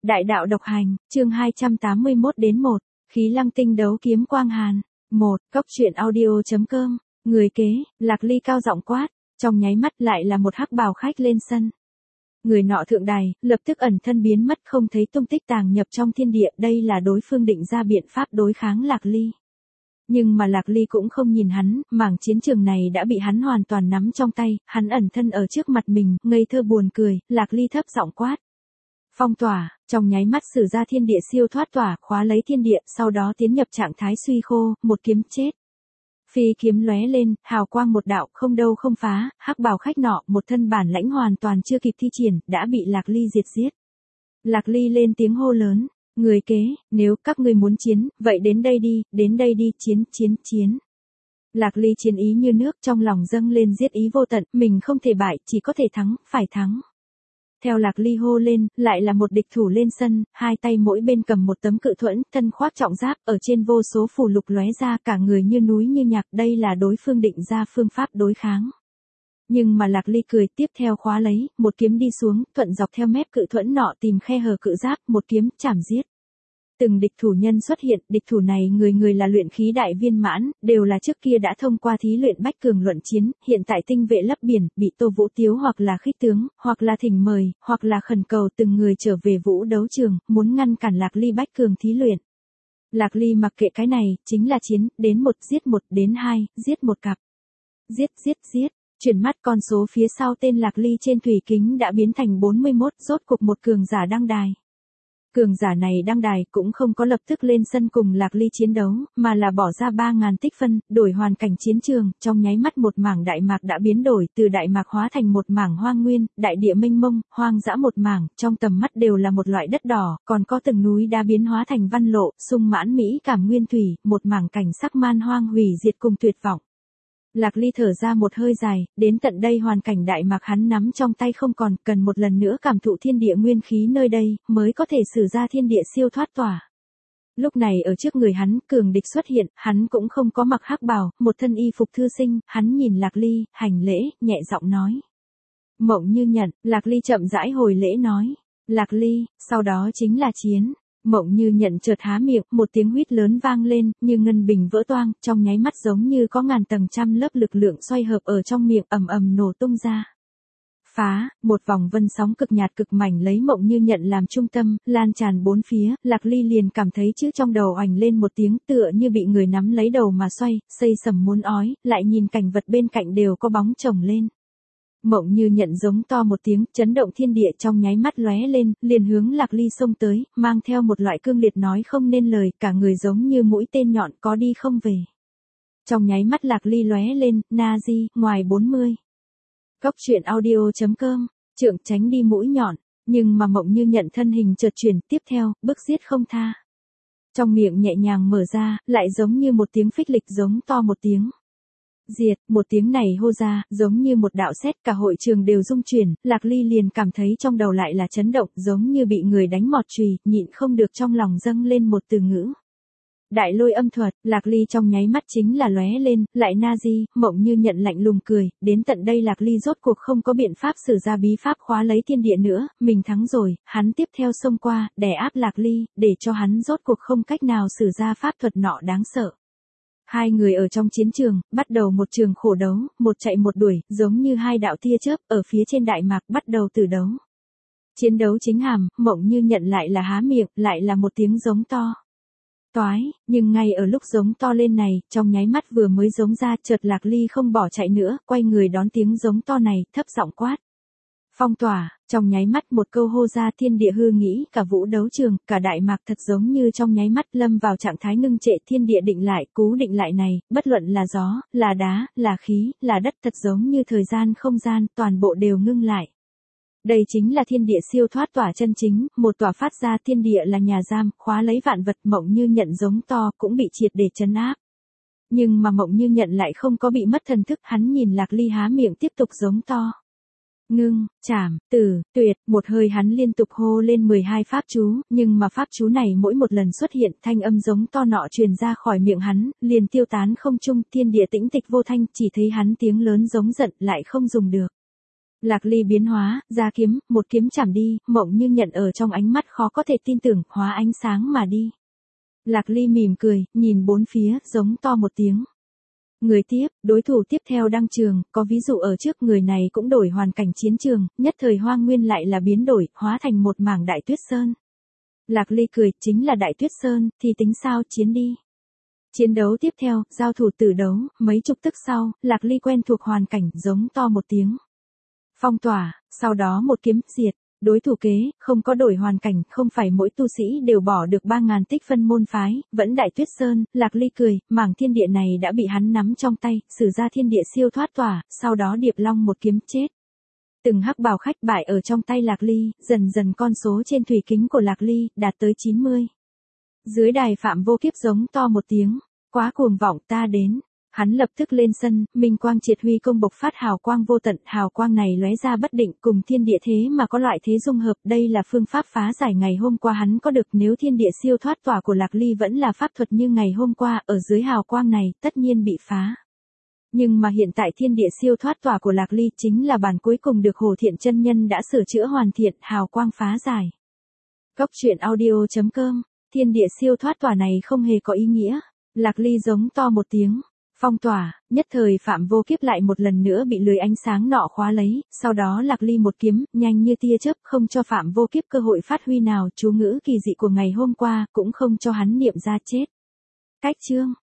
Đại đạo độc hành, chương 281 đến 1, khí lăng tinh đấu kiếm quang hàn. 1, cốc truyện audio.com, người kế, Lạc Ly cao giọng quát, trong nháy mắt lại là một hắc bào khách lên sân. Người nọ thượng đài, lập tức ẩn thân biến mất không thấy tung tích tàng nhập trong thiên địa, đây là đối phương định ra biện pháp đối kháng Lạc Ly. Nhưng mà Lạc Ly cũng không nhìn hắn, mảng chiến trường này đã bị hắn hoàn toàn nắm trong tay, hắn ẩn thân ở trước mặt mình, ngây thơ buồn cười, Lạc Ly thấp giọng quát. Phong tỏa, trong nháy mắt sử ra thiên địa siêu thoát tỏa, khóa lấy thiên địa, sau đó tiến nhập trạng thái suy khô, một kiếm chết. Phi kiếm lóe lên, hào quang một đạo, không đâu không phá, hắc bào khách nọ, một thân bản lãnh hoàn toàn chưa kịp thi triển, đã bị Lạc Ly diệt giết. Lạc Ly lên tiếng hô lớn, người kế, nếu các ngươi muốn chiến, vậy đến đây đi, chiến. Lạc Ly chiến ý như nước, trong lòng dâng lên giết ý vô tận, mình không thể bại, chỉ có thể thắng, phải thắng. Theo Lạc Ly hô lên, lại là một địch thủ lên sân, hai tay mỗi bên cầm một tấm cự thuẫn, thân khoác trọng giáp, ở trên vô số phù lục lóe ra, cả người như núi như nhạc, đây là đối phương định ra phương pháp đối kháng. Nhưng mà Lạc Ly cười, tiếp theo khóa lấy, một kiếm đi xuống, thuận dọc theo mép cự thuẫn nọ tìm khe hở cự giáp, một kiếm chảm giết. Từng địch thủ nhân xuất hiện, địch thủ này người là luyện khí đại viên mãn, đều là trước kia đã thông qua thí luyện bách cường luận chiến, hiện tại tinh vệ lấp biển, bị Tô Vũ Tiếu hoặc là khích tướng, hoặc là thỉnh mời, hoặc là khẩn cầu từng người trở về vũ đấu trường, muốn ngăn cản Lạc Ly bách cường thí luyện. Lạc Ly mặc kệ cái này, chính là chiến, đến một giết một, đến hai, giết một cặp. Giết. Chuyển mắt con số phía sau tên Lạc Ly trên thủy kính đã biến thành 41, rốt cục một cường giả đăng đài. Cường giả này đăng đài cũng không có lập tức lên sân cùng Lạc Ly chiến đấu, mà là bỏ ra 3.000 tích phân, đổi hoàn cảnh chiến trường, trong nháy mắt một mảng đại mạc đã biến đổi, từ đại mạc hóa thành một mảng hoang nguyên, đại địa mênh mông, hoang dã một mảng, trong tầm mắt đều là một loại đất đỏ, còn có từng núi đá biến hóa thành văn lộ, sung mãn mỹ cảm nguyên thủy, một mảng cảnh sắc man hoang hủy diệt cùng tuyệt vọng. Lạc Ly thở ra một hơi dài, đến tận đây hoàn cảnh đại mạc hắn nắm trong tay không còn, cần một lần nữa cảm thụ thiên địa nguyên khí nơi đây, mới có thể sử ra thiên địa siêu thoát tỏa. Lúc này ở trước người hắn, cường địch xuất hiện, hắn cũng không có mặc hắc bào, một thân y phục thư sinh, hắn nhìn Lạc Ly, hành lễ, nhẹ giọng nói. Mộng Như Nhận, Lạc Ly chậm rãi hồi lễ nói. Lạc Ly, sau đó chính là chiến. Mộng Như Nhận chợt há miệng, một tiếng huýt lớn vang lên, như ngân bình vỡ toang, trong nháy mắt giống như có ngàn tầng trăm lớp lực lượng xoay hợp ở trong miệng ầm ầm nổ tung ra. Phá, một vòng vân sóng cực nhạt cực mảnh lấy Mộng Như Nhận làm trung tâm, lan tràn bốn phía, Lạc Ly liền cảm thấy chữ trong đầu oành lên một tiếng, tựa như bị người nắm lấy đầu mà xoay, xây sầm muốn ói, lại nhìn cảnh vật bên cạnh đều có bóng chồng lên. Mộng Như Nhận giống to một tiếng, chấn động thiên địa trong nháy mắt lóe lên, liền hướng Lạc Ly xông tới, mang theo một loại cương liệt nói không nên lời, cả người giống như mũi tên nhọn có đi không về. Trong nháy mắt Lạc Ly lóe lên, Nazi, ngoài 40. Cốc truyện audio.com, trượng tránh đi mũi nhọn, nhưng mà Mộng Như Nhận thân hình chợt chuyển, tiếp theo, bức giết không tha. Trong miệng nhẹ nhàng mở ra, lại giống như một tiếng phích lịch giống to một tiếng. Diệt, một tiếng này hô ra, giống như một đạo sét, cả hội trường đều rung chuyển, Lạc Ly liền cảm thấy trong đầu lại là chấn động, giống như bị người đánh mọt chùy, nhịn không được trong lòng dâng lên một từ ngữ. Đại lôi âm thuật, Lạc Ly trong nháy mắt chính là lóe lên, lại Nazi, Mộng Như Nhận lạnh lùng cười, đến tận đây Lạc Ly rốt cuộc không có biện pháp sử ra bí pháp khóa lấy thiên địa nữa, mình thắng rồi, hắn tiếp theo xông qua, đè áp Lạc Ly, để cho hắn rốt cuộc không cách nào sử ra pháp thuật nọ đáng sợ. Hai người ở trong chiến trường, bắt đầu một trường khổ đấu, một chạy một đuổi, giống như hai đạo tia chớp, ở phía trên đại mạc bắt đầu tử đấu. Chiến đấu chính hàm, Mộng Như Nhận lại là há miệng, lại là một tiếng giống to. Toái, nhưng ngay ở lúc giống to lên này, trong nháy mắt vừa mới giống ra, chợt Lạc Ly không bỏ chạy nữa, quay người đón tiếng giống to này, thấp giọng quát. Phong tỏa, trong nháy mắt một câu hô ra thiên địa hư nghĩ, cả vũ đấu trường, cả đại mạc thật giống như trong nháy mắt lâm vào trạng thái ngưng trệ, thiên địa định lại, cú định lại này, bất luận là gió, là đá, là khí, là đất, thật giống như thời gian không gian, toàn bộ đều ngưng lại. Đây chính là thiên địa siêu thoát tỏa chân chính, một tỏa phát ra thiên địa là nhà giam, khóa lấy vạn vật. Mộng Như Nhận giống to cũng bị triệt để trấn áp. Nhưng mà Mộng Như Nhận lại không có bị mất thần thức, hắn nhìn Lạc Ly há miệng tiếp tục giống to. Ngưng, chảm, tử, tuyệt, một hơi hắn liên tục hô lên 12 pháp chú, nhưng mà pháp chú này mỗi một lần xuất hiện, thanh âm giống to nọ truyền ra khỏi miệng hắn, liền tiêu tán không trung, thiên địa tĩnh tịch vô thanh, chỉ thấy hắn tiếng lớn giống giận, lại không dùng được. Lạc Ly biến hóa, ra kiếm, một kiếm chảm đi, Mộng Như nhận ở trong ánh mắt khó có thể tin tưởng, hóa ánh sáng mà đi. Lạc Ly mỉm cười, nhìn bốn phía, giống to một tiếng. Người tiếp, đối thủ tiếp theo đăng trường, có ví dụ ở trước người này cũng đổi hoàn cảnh chiến trường, nhất thời hoang nguyên lại là biến đổi, hóa thành một mảng đại tuyết sơn. Lạc Ly cười, chính là đại tuyết sơn, thì tính sao, chiến đi. Chiến đấu tiếp theo, giao thủ tử đấu, mấy chục tức sau, Lạc Ly quen thuộc hoàn cảnh, giống to một tiếng. Phong tỏa, sau đó một kiếm, diệt. Đối thủ kế, không có đổi hoàn cảnh, không phải mỗi tu sĩ đều bỏ được 3.000 tích phân môn phái, vẫn đại tuyết sơn, Lạc Ly cười, mảng thiên địa này đã bị hắn nắm trong tay, sử ra thiên địa siêu thoát tỏa, sau đó Điệp Long một kiếm chết. Từng hắc bào khách bại ở trong tay Lạc Ly, dần dần con số trên thủy kính của Lạc Ly, đạt tới 90. Dưới đài Phạm Vô Kiếp giống to một tiếng, quá cuồng vọng, ta đến. Hắn lập tức lên sân, minh quang triệt huy công bộc phát hào quang vô tận, hào quang này lóe ra bất định cùng thiên địa thế mà có loại thế dung hợp, đây là phương pháp phá giải ngày hôm qua hắn có được, nếu thiên địa siêu thoát tỏa của Lạc Ly vẫn là pháp thuật như ngày hôm qua, ở dưới hào quang này, tất nhiên bị phá. Nhưng mà hiện tại thiên địa siêu thoát tỏa của Lạc Ly chính là bản cuối cùng được Hồ Thiện chân nhân đã sửa chữa hoàn thiện, hào quang phá giải. Cốc truyện audio.com, thiên địa siêu thoát tỏa này không hề có ý nghĩa. Lạc Ly giống to một tiếng. Phong tỏa, nhất thời Phạm Vô Kiếp lại một lần nữa bị lưới ánh sáng nọ khóa lấy, sau đó Lạc Ly một kiếm, nhanh như tia chớp, không cho Phạm Vô Kiếp cơ hội phát huy nào, chú ngữ kỳ dị của ngày hôm qua, cũng không cho hắn niệm ra chết. Cách chương.